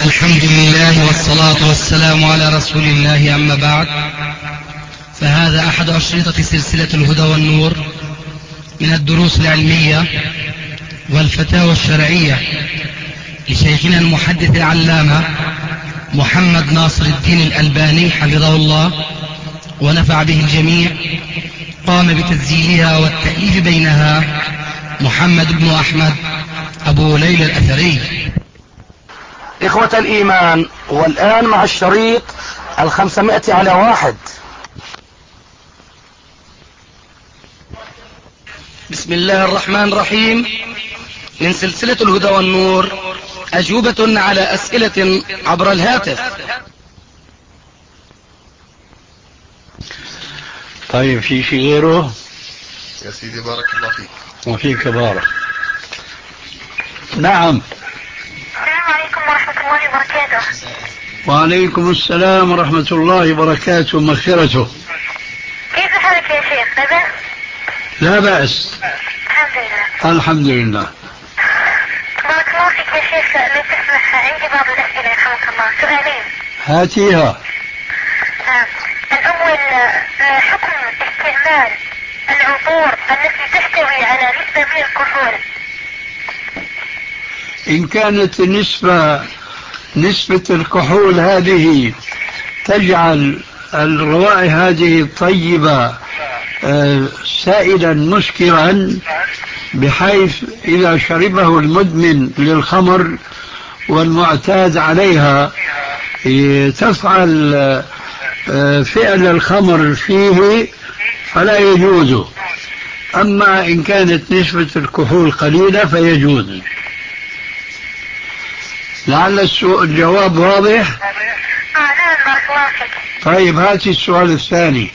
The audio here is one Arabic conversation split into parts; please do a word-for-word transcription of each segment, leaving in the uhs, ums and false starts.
الحمد لله والصلاة والسلام على رسول الله، أما بعد، فهذا أحد أشرطة سلسلة الهدى والنور من الدروس العلمية والفتاوى الشرعية لشيخنا المحدث العلامة محمد ناصر الدين الألباني حفظه الله ونفع به الجميع. قام بتسجيلها والتأليف بينها محمد بن أحمد أبو ليلى الأثري. إخوة الإيمان، والآن مع الشريط الخمسمائة على واحد. بسم الله الرحمن الرحيم. من سلسلة الهدى والنور، أجوبة على أسئلة عبر الهاتف. طيب، في شيء غيره؟ يا سيدي بارك الله فيك. وفيك بارك. نعم. السلام عليكم ورحمة الله وبركاته. وعليكم السلام ورحمة الله وبركاته ومغفرته. كيف حالك يا شيخ؟ لا بأس؟ لا بأس، الحمد لله. الحمد لله. بارك الله فيك يا شيخ، لو تسمح عندي بعض الأسئلة يرحمك الله. سؤالين. هاتيها. نعم. الأول، حكم استعمال العطور التي تحتوي على نسبة من الكحول. إن كانت النسبة نسبة الكحول هذه تجعل الروائح هذه الطيبة سائلا مسكرا، بحيث إذا شربه المدمن للخمر والمعتاد عليها تفعل فعل الخمر فيه، فلا يجوز. أما إن كانت نسبة الكحول قليلة فيجوز. لعل الجواب واضح. آه نعم، بارك الله فيك. طيب، هاتي السؤال الثاني.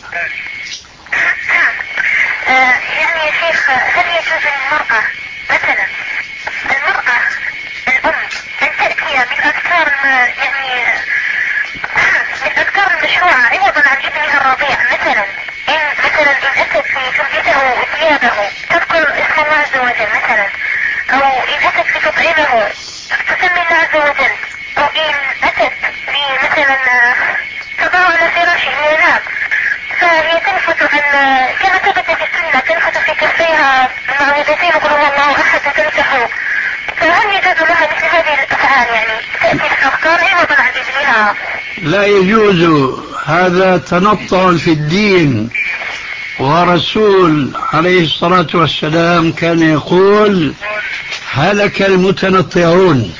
آه يعني يا شيخ، هل يجوز للمرأة مثلا المرأة الأم أن تأتي بالأذكار يعني بالأذكار المشروعة عوضا عن ابنها الرضيع؟ مثلا إن مثلا إن أتت في جلدته وثيابه تذكر اسم الله عز وجل مثلا، أو إن أتت في تطعيمه تسمي الله عز وجل، أو إن أتت في مثلا تضع على فراشه وينام فهي تنفث عن كما ثبت في السنة، تنفث في كفيها المعوذتين قل هو الله أحد وتمسحه. فهل يجوز لها مثل هذه الأفعال، يعني تأتي الأفكار عوضا عن ابنها؟ لا يجوز، هذا تنطع في الدين. ورسول عليه الصلاة والسلام كان يقول: هلك المتنطعون.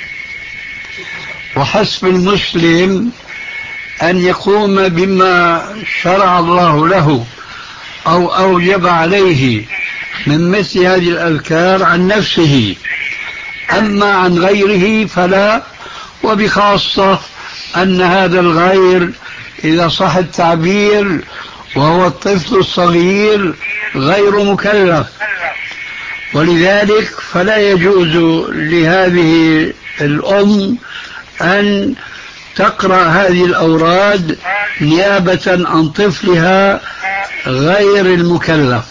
وحسب المسلم أن يقوم بما شرع الله له أو أوجب عليه من مثل هذه الأذكار عن نفسه، أما عن غيره فلا. وبخاصة أن هذا الغير، إذا صح التعبير، وهو الطفل الصغير غير مكلف، ولذلك فلا يجوز لهذه الأم أن تقرأ هذه الأوراد نيابة عن طفلها غير المكلف.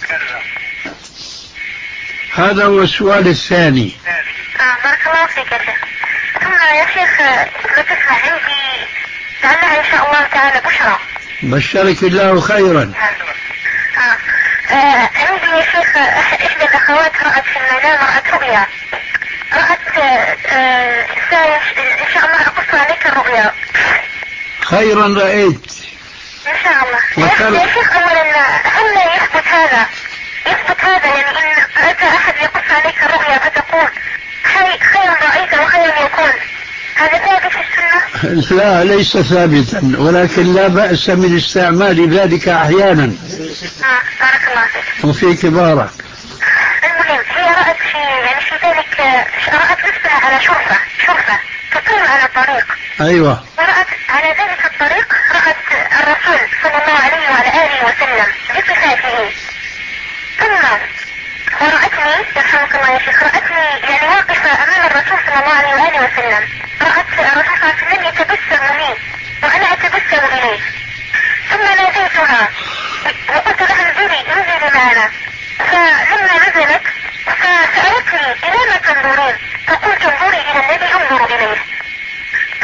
هذا هو السؤال الثاني. آه بارك الله فيك يا شيخ. ثم يا شيخ، لو تسمح عندي لعلها إن شاء الله تعالى بشرى. بشرك الله خيرا. آه. آه عندي يا شيخ إحدى الأخوات رأت في المنام، رأت رؤيا، رأت آه إن شاء الله أقص عليك الرؤيا. خيرا رأيت إن شاء الله. وكل... يا شيخ، أولا هل لا يثبت هذا يثبت هذا يعني إن أتى أحد يقص عليك الرؤيا فتقول خيرا رأيت وخيرا يكون، هذا ثابت في السنة؟ لا، ليس ثابتا، ولكن لا بأس من استعمال ذلك أحيانا. آه بارك الله فيك. وفيك بارك. المهم، هي رأت في يعني في ذلك، رأت نفسها على شرفة شرفة تطير على الطريق. أيوة. ورأت على ذلك الطريق، رأت الرسول صلى الله عليه وعلى آله وسلم بصفاته. ثم ورأتني يرحمك الله يا شيخ، رأتني يعني واقفة أمام الرسول صلى الله عليه وآله وسلم. رأت الرسول صلى الله عليه وسلم يتبسم لي وأنا أتبسم إليه. ثم ناديتها وقلت لها انزلي انزلي معنا. فلما نزلت فسألتني إلى ما تنظرين؟ فقلت انظري إلى الذي أنظر إليه.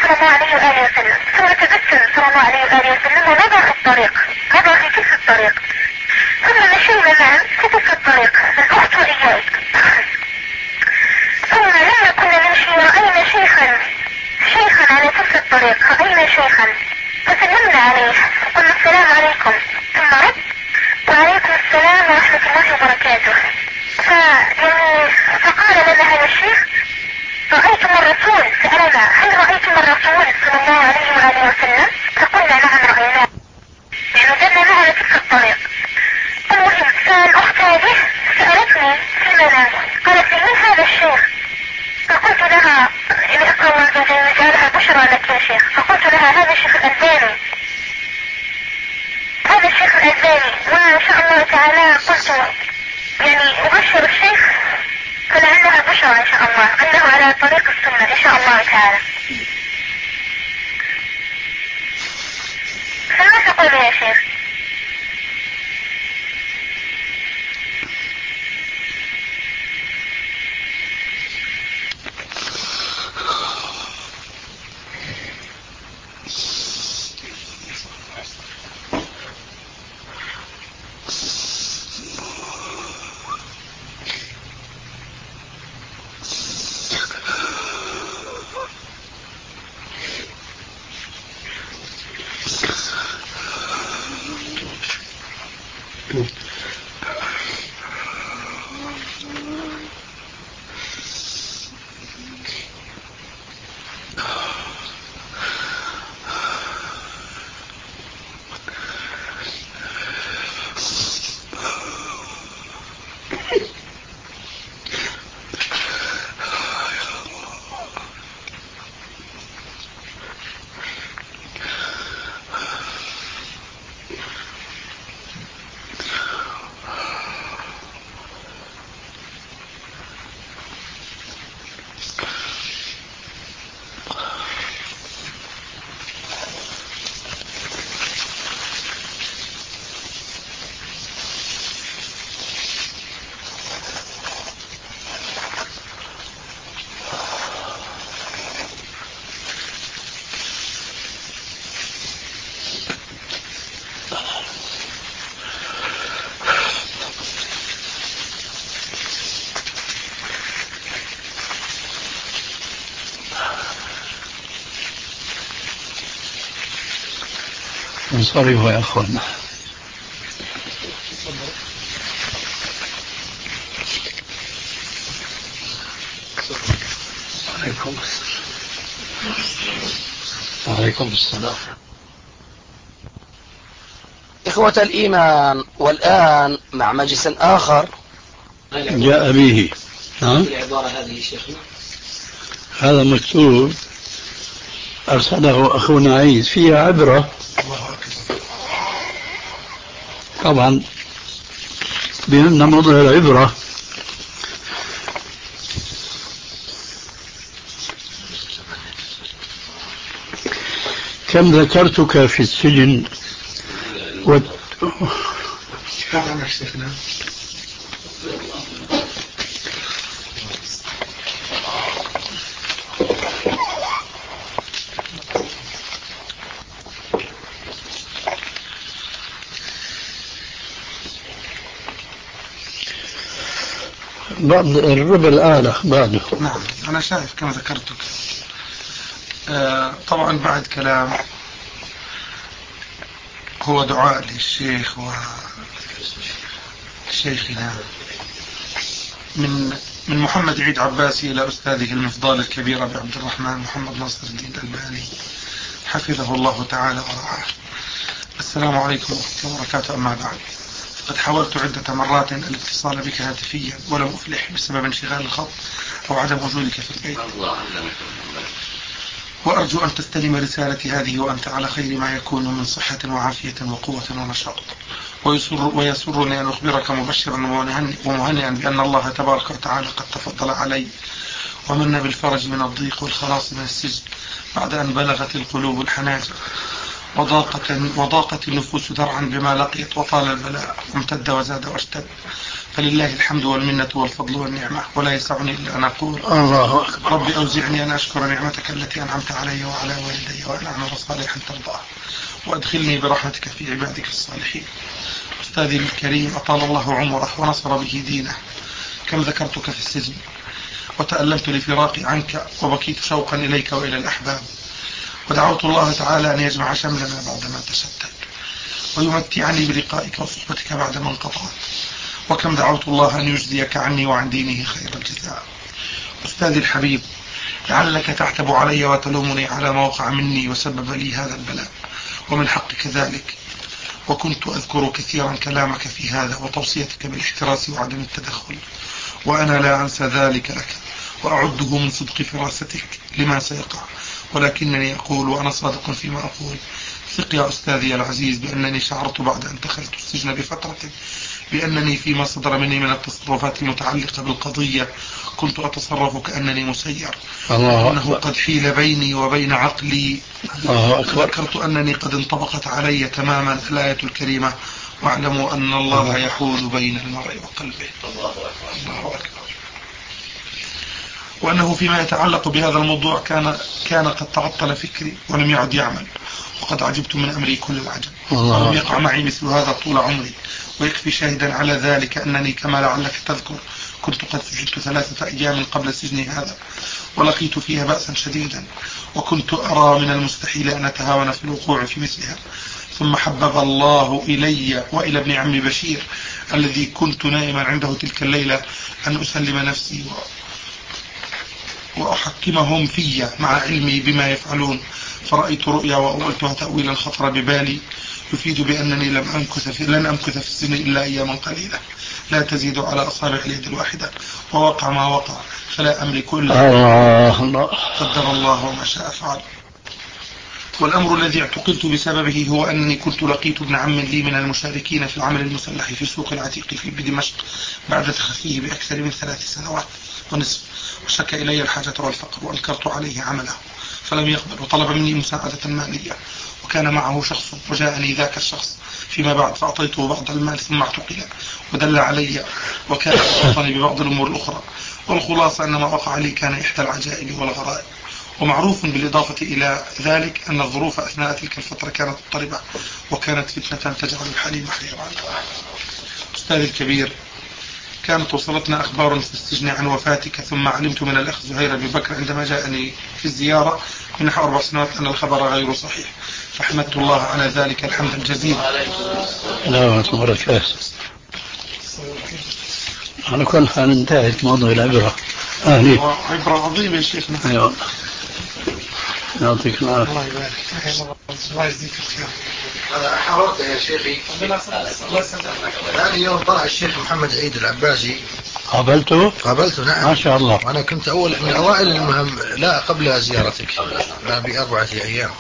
صلى الله عليه وآله وسلم، ثم تبسم صلى الله عليه وآله وسلم ومضى في الطريق، مضى في تلك الطريق، ثم مشينا معا في تلك الطريق الأخت وإياي. ثم لما كنا نمشي رأينا شيخا شيخا على تلك الطريق، رأينا شيخا فسلمنا عليه قلنا السلام عليكم، ثم رد وعليكم السلام ورحمة الله وبركاته. فيعني فقال لنا هذا الشيخ رأيتم الرسول؟ سألنا هل رأيتم الرسول صلى الله عليه وآله وسلم؟ فقلنا نعم رأيناه، يعني وجدنا معنا تلك الطريق. المهم فالأخت هذه سألتني في المنام قالت لي من هذا الشيخ؟ فقلت لها إني أقرأ الله جل وعلا بشرى لك يا شيخ، فقلت لها هذا الشيخ الألباني، هذا الشيخ الألباني، وإن شاء الله تعالى قلت يعني أبشر الشيخ فلعلها بشرى إن شاء الله أنه على طريق السنة إن شاء الله تعالى. فما تقول يا شيخ؟ انصرفوا يا أخوانا. عليكم السلام. عليكم السلام. إخوة الإيمان، والآن مع مجلس آخر جاء به. نعم. العبارة هذه شيخنا هذا مكتوب أرسله أخونا عيد، فيها عبرة طبعا بهمنا موضع العبرة. كم ذكرتك في السجن و... بعد الربع الأعلى بعده. نعم أنا شايف كما ذكرتك. آه طبعا بعد كلام هو دعاء للشيخ وشيخنا من من محمد عيد عباسي إلى أستاذه المفضال الكبير أبي عبد الرحمن محمد ناصر الدين الألباني حفظه الله تعالى ورعاه. السلام عليكم ورحمة الله وبركاته. أما بعد، قد حاولت عدة مرات الاتصال بك هاتفيا ولم أفلح بسبب انشغال الخط أو عدم وجودك في البيت، وأرجو أن تستلم رسالتي هذه وأنت على خير ما يكون من صحة وعافية وقوة ونشاط. ويسر ويسرني أن أخبرك مبشرا ومهنئا بأن الله تبارك وتعالى قد تفضل علي ومن بالفرج من الضيق والخلاص من السجن بعد أن بلغت القلوب الحناجر وضاقت, وضاقت النفوس ذرعا بما لقيت وطال البلاء وامتد وزاد واشتد. فلله الحمد والمنة والفضل والنعمة، ولا يسعني إلا أن أقول الله أكبر. ربي أوزعني أن أشكر نعمتك التي أنعمت علي وعلى والدي وأن أعمل صالحا ترضاه، وأدخلني برحمتك في عبادك الصالحين. أستاذي الكريم أطال الله عمره ونصر به دينه، كم ذكرتك في السجن وتألمت لفراقي عنك وبكيت شوقا إليك وإلى الأحباب، ودعوت الله تعالى أن يجمع شملنا بعدما تشتت ويمتعني بلقائك وصحبتك بعدما انقطعت، وكم دعوت الله أن يجزيك عني وعن دينه خير الجزاء. أستاذي الحبيب، لعلك تعتب علي وتلومني على ما وقع مني وسبب لي هذا البلاء، ومن حقك ذلك، وكنت أذكر كثيرا كلامك في هذا وتوصيتك بالاحتراس وعدم التدخل، وأنا لا أنسى ذلك لك وأعده من صدق فراستك لما سيقع، ولكنني أقول وأنا صادق فيما أقول، ثق يا أستاذي العزيز بأنني شعرت بعد أن دخلت السجن بفترة بأنني فيما صدر مني من التصرفات المتعلقة بالقضية كنت أتصرف كأنني مسير، وأنه قد حيل بيني وبين عقلي. ذكرت أنني قد انطبقت علي تماما الآية الكريمة واعلموا أن الله يحول بين المرء وقلبه. الله أكبر. وأنه فيما يتعلق بهذا الموضوع كان كان قد تعطل فكري ولم يعد يعمل، وقد عجبت من أمري كل العجب، ولم يقع معي مثل هذا طول عمري. ويكفي شاهدا على ذلك أنني كما لعلك تذكر كنت قد سجنت ثلاثة أيام قبل سجني هذا، ولقيت فيها بأسا شديدا، وكنت أرى من المستحيل أن أتهاون في الوقوع في مثلها. ثم حبب الله إلي وإلى ابن عمي بشير الذي كنت نائما عنده تلك الليلة أن أسلم نفسي وأحكمهم في مع علمي بما يفعلون، فرأيت رؤيا وأولتها تأويلا خطر ببالي يفيد بأنني لم أمكث في لن أمكث في السن إلا أياما قليلة لا تزيد على أصابع اليد الواحدة، ووقع ما وقع فلا أملك إلا قدر الله وما شاء فعل. والأمر الذي اعتقلت بسببه هو أنني كنت لقيت ابن عم لي من المشاركين في العمل المسلح في سوق العتيق في بدمشق بعد تخفيه بأكثر من ثلاث سنوات ونصف، وشكى إلي الحاجة والفقر وأنكرت عليه عمله فلم يقبل وطلب مني مساعدة مالية، وكان معه شخص وجاءني ذاك الشخص فيما بعد فأعطيته بعض المال ثم اعتقل ودل علي وكان يعطني ببعض الأمور الأخرى. والخلاصة أن ما وقع لي كان إحدى العجائب والغرائب. ومعروف بالإضافة إلى ذلك أن الظروف أثناء تلك الفترة كانت مضطربة وكانت فتنة تجعل الحليم حيران. أستاذ الكبير، كانت وصلتنا أخبار في السجن عن وفاتك، ثم علمت من الأخ زهير بن بكر عندما جاءني في الزيارة من نحو أربع سنوات أن الخبر غير صحيح، فحمدت الله على ذلك الحمد الجزيل. لا تبارك. على كل حال انتهت موضوع العبرة. أهلي عبرة عظيمة يا شيخنا. أيوة. يعطيك العافية. الله يبارك. الله يجزيك الخير. هذا حضرت يا شيخي. هذا يوم طلع الشيخ محمد عيد العباسي. قابلته؟ قابلته نعم. ما شاء الله. وأنا كنت أول من أوائل المهم لا قبل زيارتك لا بأربعة أيام،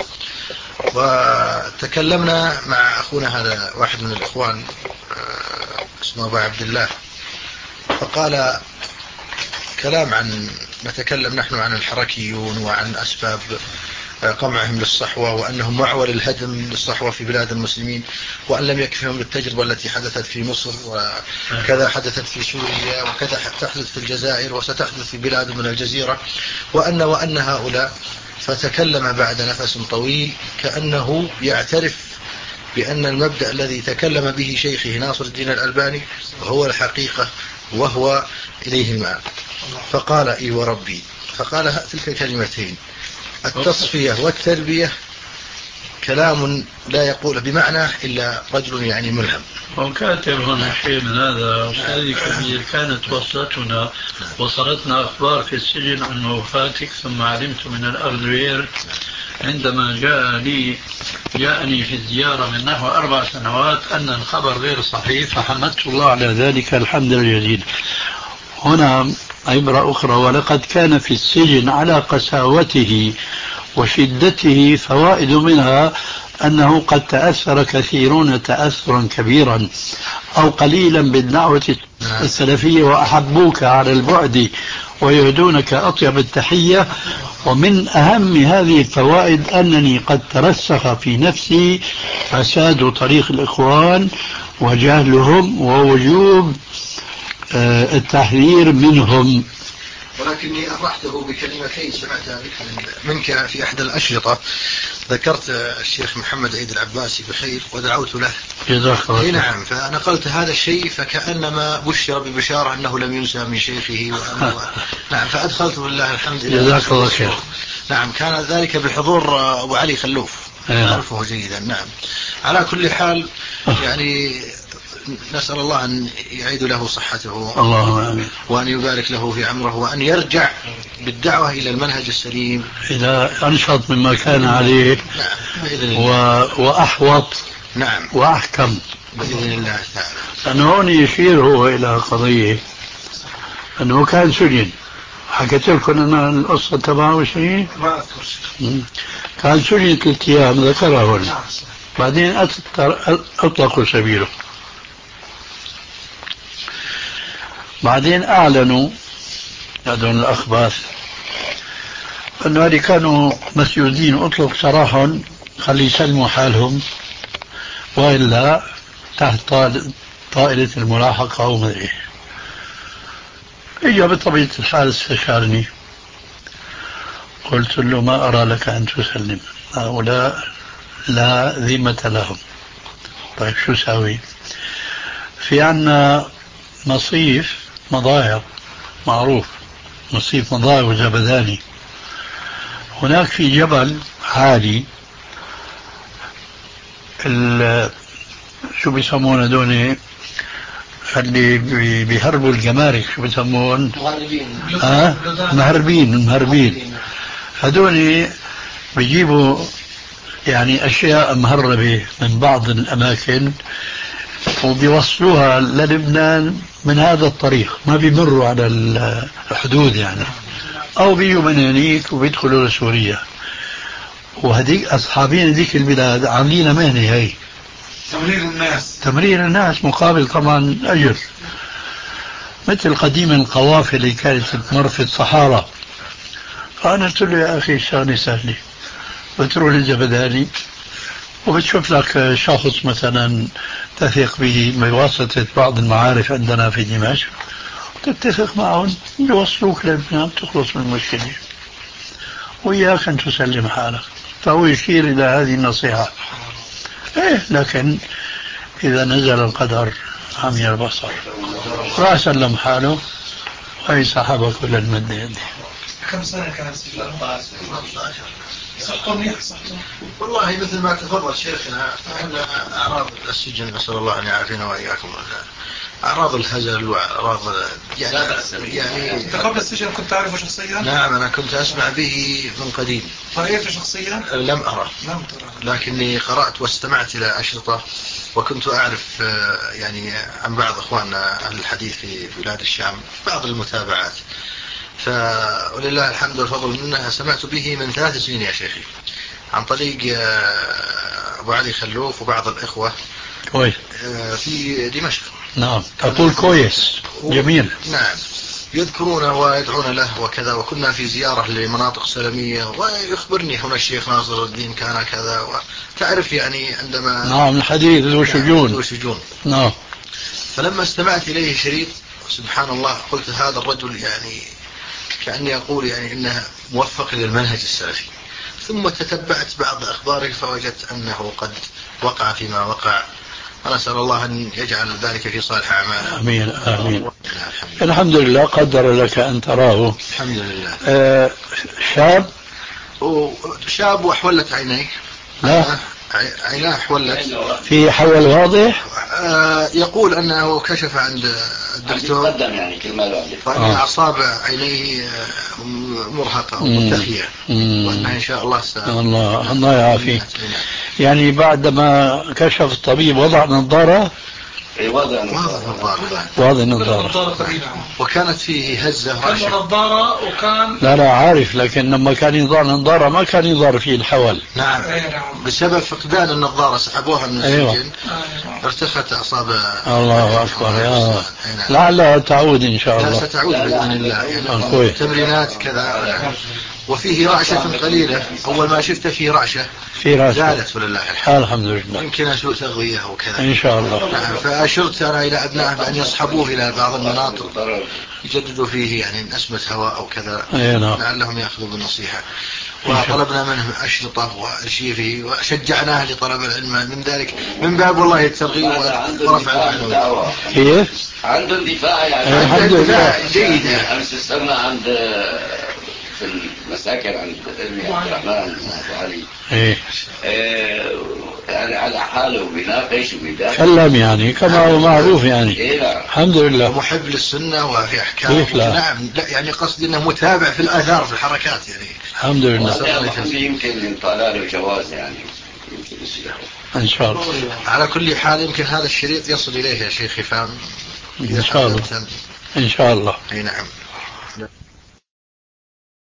وتكلمنا مع أخونا هذا واحد من الإخوان اسمه أبو عبد الله، فقال كلام عن نتكلم نحن عن الحركيون وعن أسباب قمعهم للصحوة وأنهم معول الهدم للصحوة في بلاد المسلمين، وأن لم يكفهم التجربة التي حدثت في مصر وكذا حدثت في سوريا وكذا تحدث في الجزائر وستحدث في بلاد من الجزيرة، وأن وأن هؤلاء. فتكلم بعد نفس طويل كأنه يعترف بأن المبدأ الذي تكلم به شيخه ناصر الدين الألباني هو الحقيقة وهو إليه المآب. فقال إي وربي، فقال تلك الكلمتين: التصفية والتربية كلام لا يقول بمعنى إلا رجل يعني ملهم. وكاتب هنا شيء من هذا. أستاذي كبير، كانت وصلتنا وصلتنا أخبار في السجن عن وفاتك، ثم علمت من الأغذير عندما جاء لي جاءني في الزيارة من نحو أربع سنوات أن الخبر غير صحيح، فحمدت الله على ذلك الحمد الجزيل. هنا عبرة أخرى: ولقد كان في السجن على قساوته وشدته فوائد منها أنه قد تأثر كثيرون تأثرا كبيرا أو قليلا بالدعوة السلفية وأحبوك على البعد ويهدونك أطيب التحية. ومن أهم هذه الفوائد أنني قد ترسخ في نفسي فساد طريق الإخوان وجهلهم ووجوب التحذير منهم. ولكني أفرحته بكلمتين سمعتها منك في أحد الأشرطة، ذكرت الشيخ محمد عيد العباسي بخير ودعوت له. جزاك الله. نعم، فنقلت هذا الشيء فكأنما بشر ببشارة أنه لم ينسى من شيخه وأنه نعم، فأدخلت بالله الحمد لله. جزاك الله خير. نعم، كان ذلك بحضور أبو علي خلوف، أعرفه جيدا. نعم، على كل حال يعني نسأل الله أن يعيد له صحته، اللهم آمين، وأن يبارك له في عمره، وأن يرجع بالدعوة إلى المنهج السليم، إلى أنشط مما كان عليه. نعم بإذن و... وأحوط. نعم وأحكم بإذن الله تعالى. أنه هون يشير هو إلى قضية أنه كان سجن. حكيت لكم أنا القصة تبعه شيء؟ ما أذكر شيء. كان سجن ثلاث أيام ذكرها هون، بعدين أطلقوا سبيله. بعدين أعلنوا هذول الأخبار أنه هذه كانوا مسجونين، أطلق سراحهم خلي يسلموا حالهم وإلا تحت طائلة الملاحقة وما أدري. إجا بطبيعة الحال استشارني، قلت له ما أرى لك أن تسلم، هؤلاء لا ذمة لهم. طيب شو ساوي؟ في عنا مصيف مضايق معروف، مصيف مضايق وزبداني، هناك في جبل عالي شو بيسمونه دوني اللي بيهربوا الجمارك، شو بيسمون؟ مهربين. اه مهربين مهربين هذول بيجيبوا يعني أشياء مهربة من بعض الأماكن وبيوصلوها للبنان من هذا الطريق، ما بيمروا على الحدود يعني، أو بيجوا من هنيك وبيدخلوا لسوريا. وهذيك أصحابين ذيك البلاد عاملين مهنة هي تمرير الناس، تمرير الناس مقابل طبعا أجر، مثل قديم القوافل اللي كانت تمر في الصحراء. فأنا قلت له يا أخي الشغلة سهلة، بتروح للزبداني وبتشوف لك شخص مثلا تثق به بواسطة بعض المعارف عندنا في دمشق، تتفق معهم يوصلوك للبنان، تخلص من المشكلة وإياك أن تسلم حالك. فهو يشير إلى هذه النصيحة. إيه لكن إذا نزل القدر عمي البصر، راح سلم حاله وهي سحبه كل المد يده. كم سنة كان سجن؟ صحته منيح صحته. والله مثل ما تفضل شيخنا، أن أعراض السجن نسأل الله أن يعافينا وإياكم أعراض الهزل وأعراض يعني, يعني أنت قبل السجن كنت تعرفه شخصيا؟ نعم، أنا كنت أسمع به من قديم. رأيته شخصيا؟ لم أرى، لم ترى، لكني قرأت واستمعت إلى أشرطة، وكنت أعرف يعني عن بعض أخواننا أهل الحديث في بلاد الشام بعض المتابعات. فولله الحمد والفضل منها سمعت به من ثلاث سنين يا شيخي، عن طريق أبو علي خلوف وبعض الإخوة كويس في دمشق. نعم أقول كويس جميل. نعم يذكرون ويدعون له وكذا، وكنا في زيارة لمناطق سلمية ويخبرني هنا الشيخ ناصر الدين كان كذا، وتعرف يعني عندما نعم الحديث ذو شجون. ذو شجون. نعم. فلما استمعت إليه شريط سبحان الله قلت هذا الرجل يعني كأني أقول يعني إنه موفق للمنهج السلفي. ثم تتبعت بعض أخباره فوجدت أنه قد وقع فيما وقع. أنا أسأل الله أن يجعل ذلك في صالح أعماله. آمين آمين. الحمد لله قدر لك أن تراه. الحمد لله. آه شاب شاب وحولت عينيه. لا عيناه حولت في حول واضح. آه يقول أنه كشف عند الدكتور يعني كلمة فإن آه. أصابع عينيه مرهقة ومرتخية، وأنها إن شاء الله سأ... الله الله يعافيه. يعني بعدما كشف الطبيب وضع نظارة. وضع نظارة وضع نظارة وكانت فيه هزة كان نظارة وكان لا لا عارف، لكن لما كان يضع نظارة ما كان يضع فيه الحول. نعم بسبب فقدان النظارة سحبوها من السجن. أيوة. ارتخت أعصاب. الله أكبر يا لعلها تعود إن شاء الله. لا ستعود بإذن الله يعني تمرينات كذا. وفيه رعشة قليلة، أول ما شفت فيه رعشة في راسه زالت ولله الحمد. الحمد لله. يمكن سوء تغذية وكذا إن شاء الله. نعم. فأشرت أنا إلى أبنائه بأن يصحبوه إلى بعض المناطق يجددوا فيه يعني نسمة هواء أو كذا لعلهم يأخذوا بالنصيحة. وطلبنا منه أشرطة وأرشيفه وشجعناه لطلب العلم من ذلك من باب والله الترغيب ورفع المعنويات. كيف؟ عنده اندفاع يعني الحمد لله جيد. أمس استمع عند في المساكن عند ابن عبد الرحمن علي إيه يعني على حاله وبيناقش وبيدافع سلم يعني كما هو معروف يعني. إيه الحمد لله. ومحب للسنة وفي أحكام. نعم لا يعني قصدي أنه متابع في الآثار في الحركات يعني. الحمد لله. يمكن من طلال الجواز يعني يمكن إن شاء الله. على كل حال يمكن هذا الشريط يصل إليه يا شيخي فهم. إن شاء الله. إن شاء الله. أي نعم.